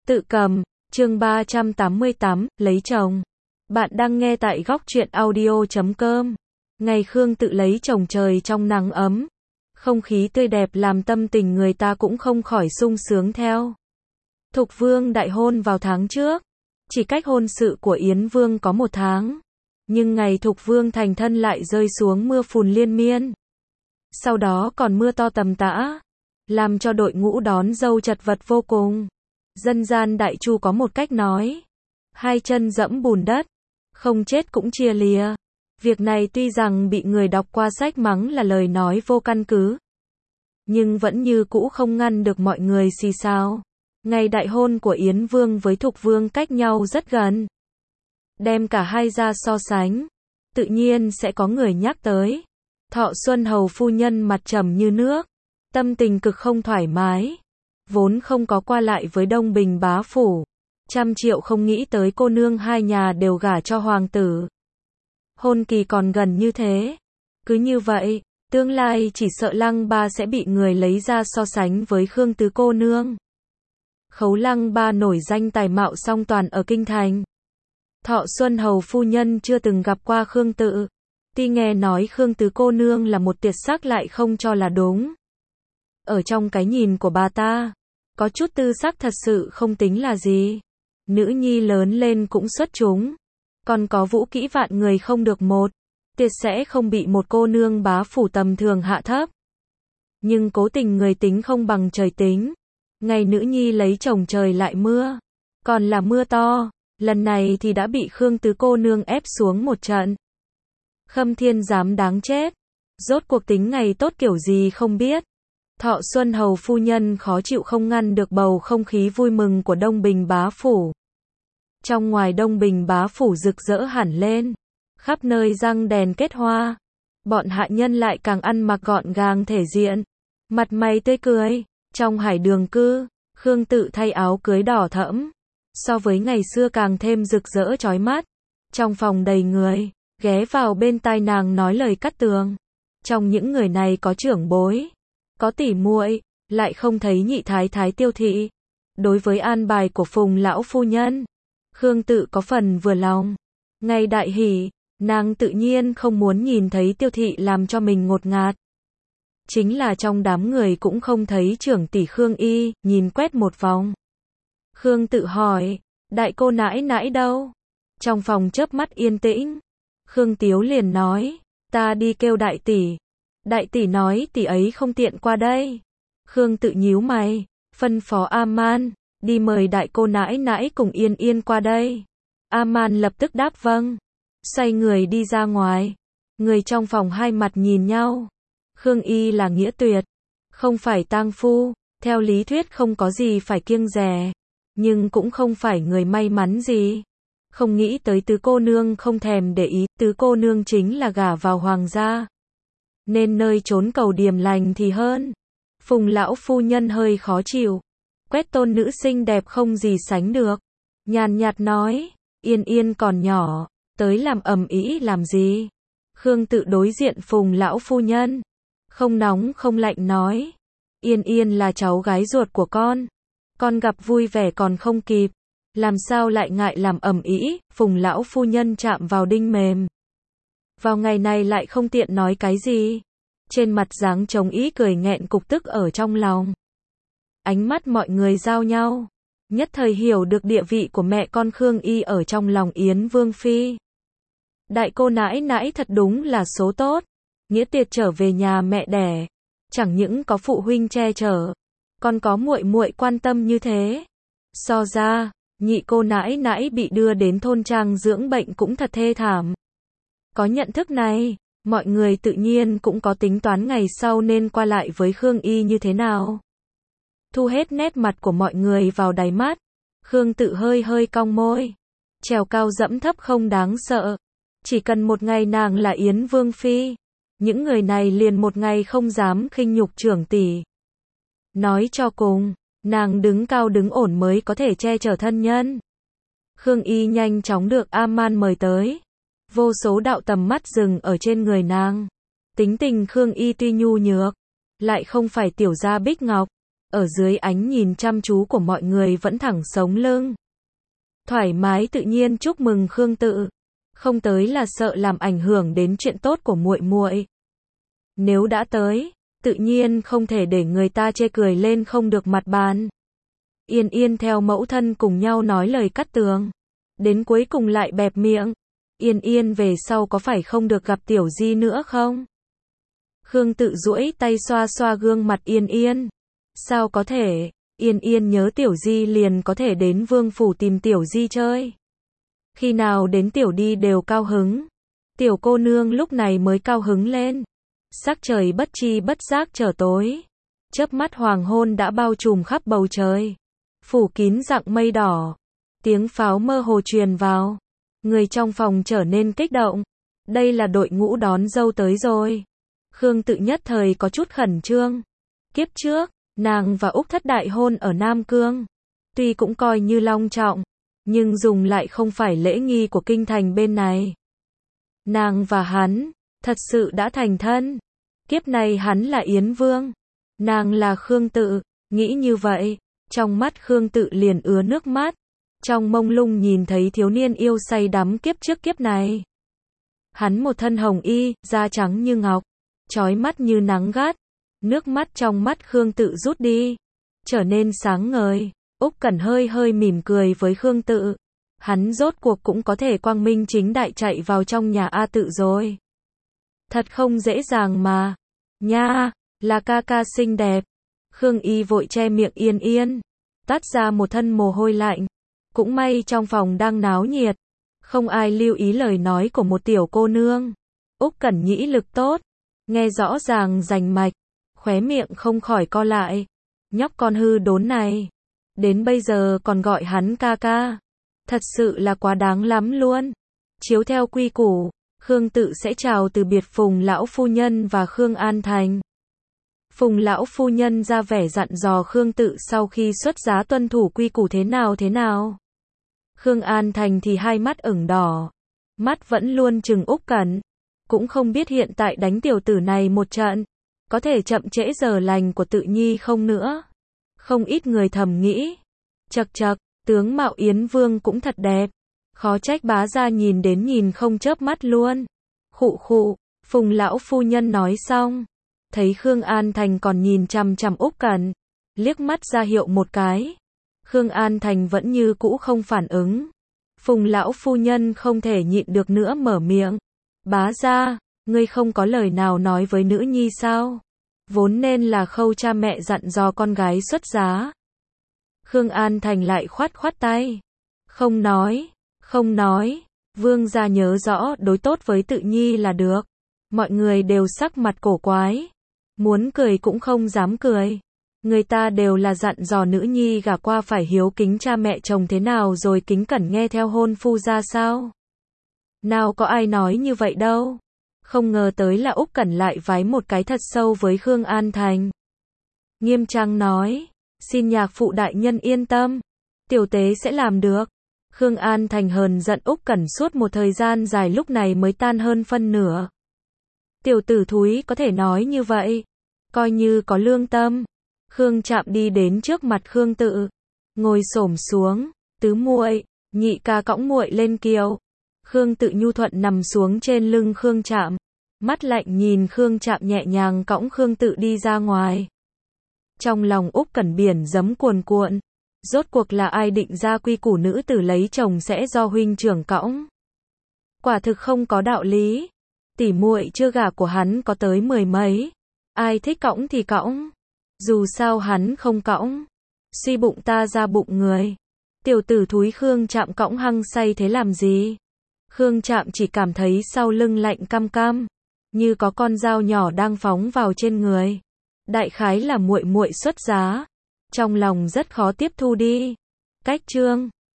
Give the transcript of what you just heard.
Tự cầm, chương 388, lấy chồng. Bạn đang nghe tại góc truyện audio.com. Ngày Khương Tự lấy chồng trời trong nắng ấm. Không khí tươi đẹp làm tâm tình người ta cũng không khỏi sung sướng theo. Thục Vương đại hôn vào tháng trước. Chỉ cách hôn sự của Yến Vương có 1 tháng. Nhưng ngày Thục Vương thành thân lại rơi xuống mưa phùn liên miên. Sau đó còn mưa to tầm tã. Làm cho đội ngũ đón dâu chật vật vô cùng. Dân gian Đại Chu có một cách nói. 2 chân dẫm bùn đất. Không chết cũng chia lìa. Việc này tuy rằng bị người đọc qua sách mắng là lời nói vô căn cứ. Nhưng vẫn như cũ không ngăn được mọi người xì xào. Ngày đại hôn của Yến Vương với Thục Vương cách nhau rất gần. Đem cả hai ra so sánh. Tự nhiên sẽ có người nhắc tới. Thọ Xuân hầu phu nhân mặt trầm như nước. Tâm tình cực không thoải mái. Vốn không có qua lại với Đông Bình bá phủ. 100 triệu không nghĩ tới cô nương hai nhà đều gả cho hoàng tử. Hôn kỳ còn gần như thế. Cứ như vậy, tương lai chỉ sợ Lăng Ba sẽ bị người lấy ra so sánh với Khương tứ cô nương. Khấu Lăng Ba nổi danh tài mạo song toàn ở kinh thành. Thọ Xuân hầu phu nhân chưa từng gặp qua Khương Tự. Tuy nghe nói Khương tứ cô nương là một tuyệt sắc lại không cho là đúng. Ở trong cái nhìn của bà ta, có chút tư sắc thật sự không tính là gì. Nữ nhi lớn lên cũng xuất chúng. Còn có vũ kỹ vạn người không được một. Tuyệt sẽ không bị một cô nương bá phủ tầm thường hạ thấp. Nhưng cố tình người tính không bằng trời tính. Ngày nữ nhi lấy chồng trời lại mưa. Còn là mưa to. Lần này thì đã bị Khương tứ cô nương ép xuống một trận. Khâm Thiên Giám đáng chết. Rốt cuộc tính ngày tốt kiểu gì không biết. Thọ Xuân hầu phu nhân khó chịu không ngăn được bầu không khí vui mừng của Đông Bình bá phủ. Trong ngoài Đông Bình bá phủ rực rỡ hẳn lên. Khắp nơi răng đèn kết hoa. Bọn hạ nhân lại càng ăn mặc gọn gàng thể diện. Mặt mày tươi cười. Trong Hải Đường cư, Khương Tự thay áo cưới đỏ thẫm. So với ngày xưa càng thêm rực rỡ chói mắt. Trong phòng đầy người, ghé vào bên tai nàng nói lời cắt tường. Trong những người này có trưởng bối, có tỷ muội, lại không thấy nhị thái thái Tiêu thị. Đối với an bài của Phùng lão phu nhân, Khương Tự có phần vừa lòng. Ngày đại hỷ, nàng tự nhiên không muốn nhìn thấy Tiêu thị làm cho mình ngột ngạt. Chính là trong đám người cũng không thấy trưởng tỷ Khương Y, nhìn quét một vòng. Khương Tự hỏi, đại cô nãi nãi đâu? Trong phòng chớp mắt yên tĩnh, Khương Tiếu liền nói, ta đi kêu đại tỷ. Đại tỷ nói tỷ ấy không tiện qua đây. Khương Tự nhíu mày, phân phó A-man, đi mời đại cô nãi nãi cùng Yên Yên qua đây. A-man lập tức đáp vâng. Xoay người đi ra ngoài. Người trong phòng hai mặt nhìn nhau. Khương Y là nghĩa tuyệt, không phải tang phu, theo lý thuyết không có gì phải kiêng dè, nhưng cũng không phải người may mắn gì. Không nghĩ tới tứ cô nương không thèm để ý, tứ cô nương chính là gả vào hoàng gia. Nên nơi trốn cầu điềm lành thì hơn. Phùng lão phu nhân hơi khó chịu. Quét tôn nữ xinh đẹp không gì sánh được. Nhàn nhạt nói, Yên Yên còn nhỏ, tới làm ầm ĩ làm gì. Khương Tự đối diện Phùng lão phu nhân. Không nóng không lạnh nói. Yên Yên là cháu gái ruột của con gặp vui vẻ còn không kịp. Làm sao lại ngại làm ầm ĩ. Phùng lão phu nhân chạm vào đinh mềm. Vào ngày này lại không tiện nói cái gì. Trên mặt dáng trống ý cười nghẹn cục tức ở trong lòng. Ánh mắt mọi người giao nhau. Nhất thời hiểu được địa vị của mẹ con Khương Y ở trong lòng Yến Vương Phi. Đại cô nãi nãi thật đúng là số tốt. Nghĩa tuyệt trở về nhà mẹ đẻ. Chẳng những có phụ huynh che chở, còn có muội muội quan tâm như thế. So ra, nhị cô nãi nãi bị đưa đến thôn trang dưỡng bệnh cũng thật thê thảm. Có nhận thức này, mọi người tự nhiên cũng có tính toán ngày sau nên qua lại với Khương Y như thế nào. Thu hết nét mặt của mọi người vào đáy mắt. Khương Tự hơi hơi cong môi. Trèo cao dẫm thấp không đáng sợ. Chỉ cần một ngày nàng là Yến Vương Phi. Những người này liền một ngày không dám khinh nhục trưởng tỷ. Nói cho cùng, nàng đứng cao đứng ổn mới có thể che chở thân nhân. Khương Y nhanh chóng được A-man mời tới. Vô số đạo tầm mắt dừng ở trên người nàng. Tính tình Khương Y tuy nhu nhược, lại không phải tiểu gia bích ngọc. ở dưới ánh nhìn chăm chú của mọi người vẫn thẳng sống lưng. Thoải mái tự nhiên chúc mừng Khương Tự, không tới là sợ làm ảnh hưởng đến chuyện tốt của muội muội. Nếu đã tới, tự nhiên không thể để người ta chê cười lên không được mặt bàn. Yên Yên theo mẫu thân cùng nhau nói lời cắt tường, đến cuối cùng lại bẹp miệng. Yên Yên về sau có phải không được gặp Tiểu Di nữa không? Khương Tự duỗi tay xoa xoa gương mặt Yên Yên. Sao có thể, Yên Yên nhớ Tiểu Di liền có thể đến Vương Phủ tìm Tiểu Di chơi. Khi nào đến Tiểu Đi đều cao hứng. Tiểu cô nương lúc này mới cao hứng lên. Sắc trời bất chi bất giác trở tối. Chớp mắt hoàng hôn đã bao trùm khắp bầu trời. Phủ kín dạng mây đỏ. Tiếng pháo mơ hồ truyền vào. Người trong phòng trở nên kích động. Đây là đội ngũ đón dâu tới rồi. Khương Tự nhất thời có chút khẩn trương. Kiếp trước, nàng và Úc Thất đại hôn ở Nam Cương. Tuy cũng coi như long trọng, nhưng dùng lại không phải lễ nghi của kinh thành bên này. Nàng và hắn, thật sự đã thành thân. Kiếp này hắn là Yến Vương, nàng là Khương Tự, nghĩ như vậy, trong mắt Khương Tự liền ứa nước mắt. Trong mông lung nhìn thấy thiếu niên yêu say đắm kiếp trước kiếp này. Hắn một thân hồng y, da trắng như ngọc, chói mắt như nắng gắt. Nước mắt trong mắt Khương Tự rút đi, trở nên sáng ngời. Úc Cẩn hơi hơi mỉm cười với Khương Tự. Hắn rốt cuộc cũng có thể quang minh chính đại chạy vào trong nhà A Tự rồi. Thật không dễ dàng mà. Nha, là ca ca xinh đẹp. Khương Y vội che miệng Yên Yên, tát ra một thân mồ hôi lạnh. Cũng may trong phòng đang náo nhiệt, không ai lưu ý lời nói của một tiểu cô nương. Úc Cẩn nhĩ lực tốt, nghe rõ ràng rành mạch, khóe miệng không khỏi co lại. Nhóc con hư đốn này, đến bây giờ còn gọi hắn ca ca. Thật sự là quá đáng lắm luôn. Chiếu theo quy củ, Khương Tự sẽ chào từ biệt Phùng lão phu nhân và Khương An Thành. Phùng lão phu nhân ra vẻ dặn dò Khương Tự sau khi xuất giá tuân thủ quy củ thế nào. Khương An Thành thì hai mắt ửng đỏ, mắt vẫn luôn trừng Úc Cẩn, cũng không biết hiện tại đánh tiểu tử này một trận, có thể chậm trễ giờ lành của Tự Nhi không nữa. Không ít người thầm nghĩ, chậc chậc, tướng mạo Yến Vương cũng thật đẹp, khó trách bá gia nhìn đến nhìn không chớp mắt luôn. Khụ khụ, Phùng lão phu nhân nói xong, thấy Khương An Thành còn nhìn chằm chằm Úc Cẩn, liếc mắt ra hiệu một cái. Khương An Thành vẫn như cũ không phản ứng. Phùng lão phu nhân không thể nhịn được nữa mở miệng. Bá gia, ngươi không có lời nào nói với nữ nhi sao? Vốn nên là khâu cha mẹ dặn dò con gái xuất giá. Khương An Thành lại khoát khoát tay. Không nói, Vương gia nhớ rõ đối tốt với Tự Nhi là được. Mọi người đều sắc mặt cổ quái, muốn cười cũng không dám cười. Người ta đều là dặn dò nữ nhi gả qua phải hiếu kính cha mẹ chồng thế nào rồi kính cẩn nghe theo hôn phu ra sao. Nào có ai nói như vậy đâu. Không ngờ tới là Úc Cẩn lại vái một cái thật sâu với Khương An Thành. Nghiêm trang nói, xin nhạc phụ đại nhân yên tâm, tiểu tế sẽ làm được. Khương An Thành hờn giận Úc Cẩn suốt một thời gian dài lúc này mới tan hơn phân nửa. Tiểu tử thúi có thể nói như vậy, coi như có lương tâm. Khương Trạm đi đến trước mặt Khương Tự, ngồi xổm xuống, tứ muội, nhị ca cõng muội lên kiệu. Khương Tự nhu thuận nằm xuống trên lưng Khương Trạm, mắt lạnh nhìn Khương Trạm nhẹ nhàng cõng Khương Tự đi ra ngoài. Trong lòng Úc Cẩn biển giấm cuồn cuộn, rốt cuộc là ai định ra quy củ nữ tử lấy chồng sẽ do huynh trưởng cõng? Quả thực không có đạo lý. Tỷ muội chưa gả của hắn có tới 10 mấy, ai thích cõng thì cõng. Dù sao hắn không cõng, suy bụng ta ra bụng người. Tiểu tử thúi Khương Trạm cõng hăng say thế làm gì? Khương Trạm chỉ cảm thấy sau lưng lạnh căm căm, như có con dao nhỏ đang phóng vào trên người. Đại khái là muội muội xuất giá, trong lòng rất khó tiếp thu đi. Cách chương